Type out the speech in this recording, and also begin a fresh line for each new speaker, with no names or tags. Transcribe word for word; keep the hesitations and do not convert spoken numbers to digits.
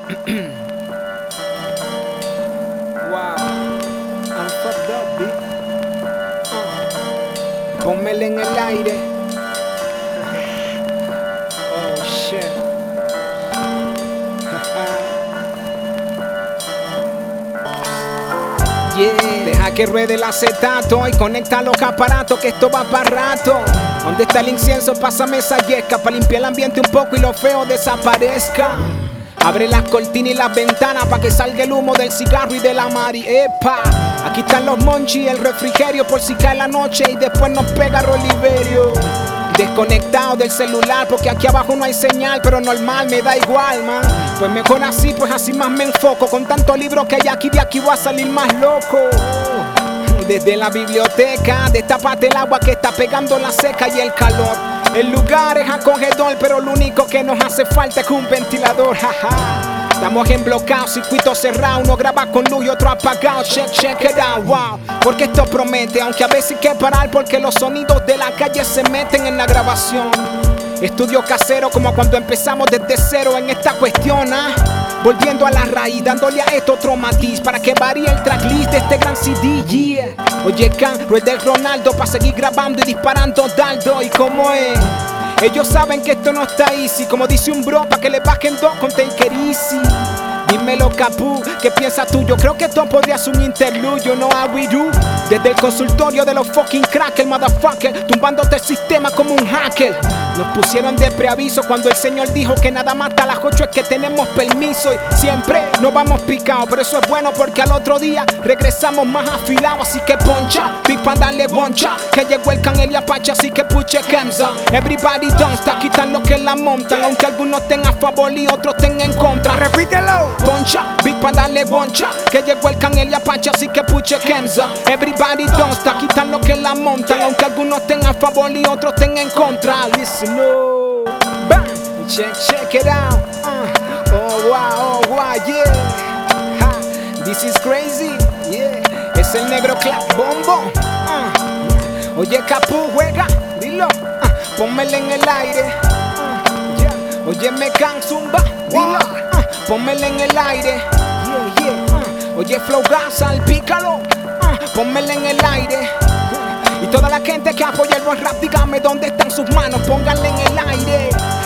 Wow, I'm fucked up, bitch. Uh. Pónmela en el aire. Oh shit. Yeah. Deja que ruede el acetato y conecta los aparatos, que esto va para rato. ¿Dónde está el incienso? Pásame esa yesca para limpiar el ambiente un poco y lo feo desaparezca. Abre las cortinas y las ventanas para que salga el humo del cigarro y de la mari. ¡Epa! Aquí están los monchis y el refrigerio por si cae la noche y después nos pega Roliverio. Desconectado del celular porque aquí abajo no hay señal, pero normal, me da igual, man. Pues mejor así, pues así más me enfoco. Con tanto libro que hay aquí, de aquí voy a salir más loco. Desde la biblioteca, destapate el agua que está pegando la seca y el calor. El lugar es acogedor, pero lo único que nos hace falta es un ventilador, jaja. Estamos en bloqueo, circuito cerrado, uno graba con luz y otro apagado. Check, check it out, wow. Porque esto promete, aunque a veces hay que parar porque los sonidos de la calle se meten en la grabación. Estudio casero como cuando empezamos desde cero en esta cuestión, ¿ah? Volviendo a la raíz, dándole a esto otro matiz para que varíe el tracklist de este gran C D, yeah. Oye, Can, rueda el Ronaldo para seguir grabando y disparando dardo. ¿Y cómo es? Ellos saben que esto no está easy, como dice un bro, pa' que le bajen dos con Take It Easy. Dímelo, Capú, ¿qué piensas tú? Yo creo que esto podría ser un interludio, no a we do. Desde el consultorio de los fucking crackers, motherfucker, tumbándote el sistema como un hacker. Nos pusieron de preaviso cuando el señor dijo que nada más hasta las ocho es que tenemos permiso. Y siempre nos vamos picados, pero eso es bueno porque al otro día regresamos más afilados. Así que poncha, big pa' darle boncha, que llegó el Canel y Apache, así que puche Kemsa. Everybody don't stop, quitan lo que la montan, aunque algunos estén a favor y otros estén en contra. Repítelo. Poncha, big pa' darle boncha, que llegó el Canel y Apache, así que puche Kemsa. Everybody don't stop, quitan lo que la montan, aunque algunos estén a favor y otros estén en contra. Listen, no, bang, check, check it out. Uh, oh wow, oh wow, yeah. Ha, this is crazy, yeah. Es el negro clap bombo. Uh, oye, Capú, juega, dilo. Uh, pónmela en el aire. Uh, yeah. Oye, me can zumba, dilo. Uh, pónmela en el aire. Yeah, yeah. Uh, oye, Flow Gas, salpícalo. Uh, pónmela en el aire. Y toda la gente que apoya el buen rap, dígame dónde están sus manos, pónganle en el aire.